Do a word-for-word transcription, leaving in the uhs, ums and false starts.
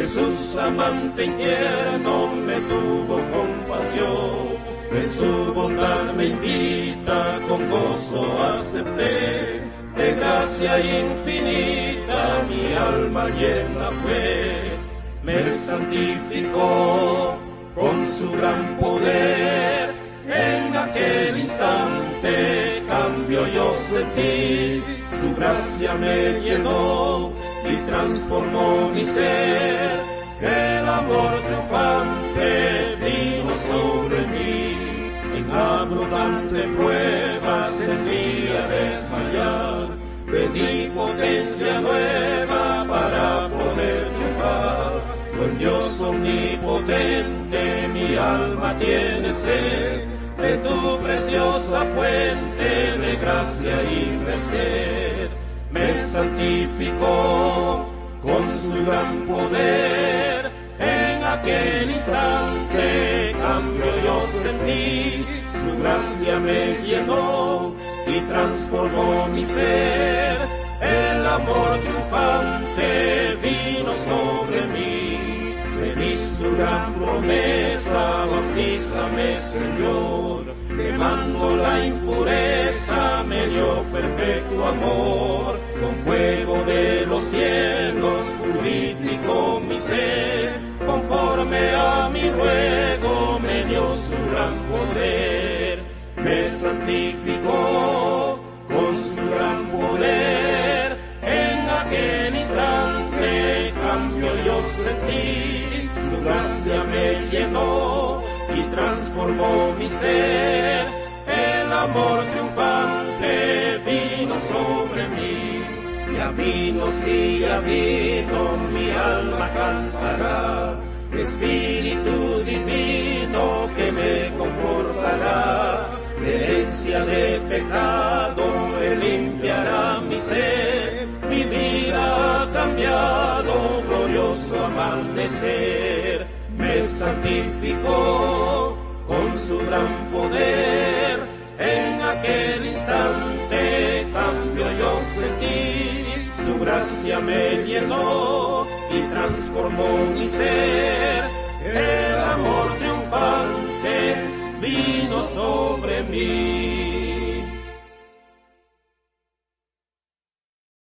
Jesús amante y tierno me tuvo compasión, en su bondad me invita, con gozo acepté, de gracia infinita mi alma llena fue, me santificó con su gran poder, en aquel instante cambio yo sentí, su gracia me llenó y transformó mi ser, el amor triunfante vino sobre mí, en abundante prueba sentía desmayar, pedí potencia nueva para poder triunfar, con Dios omnipotente mi alma tiene sed, es tu preciosa fuente de gracia y merced, me santificó con su gran poder, en aquel instante cambio yo sentí, su gracia me llenó y transformó mi ser, el amor triunfante vino sobre mí, pedí su gran promesa, bautízame Señor, quemando la impureza me dio perpetuo amor, con fuego de los cielos purificó mi ser, conforme a mi ruego me dio su gran poder, me santificó con su gran poder, en aquel instante cambio yo sentí, su gracia me llenó y transformó mi ser, el amor triunfante vino sobre mí, ya vino, sí, ya vino, mi alma cantará, Espíritu divino que me confortará, de herencia de pecado Él limpiará mi ser, mi vida ha cambiado, glorioso amanecer, me santificó con su gran poder, en aquel instante cambio yo sentí, su gracia me llenó y transformó mi ser, el amor triunfante vino sobre mí.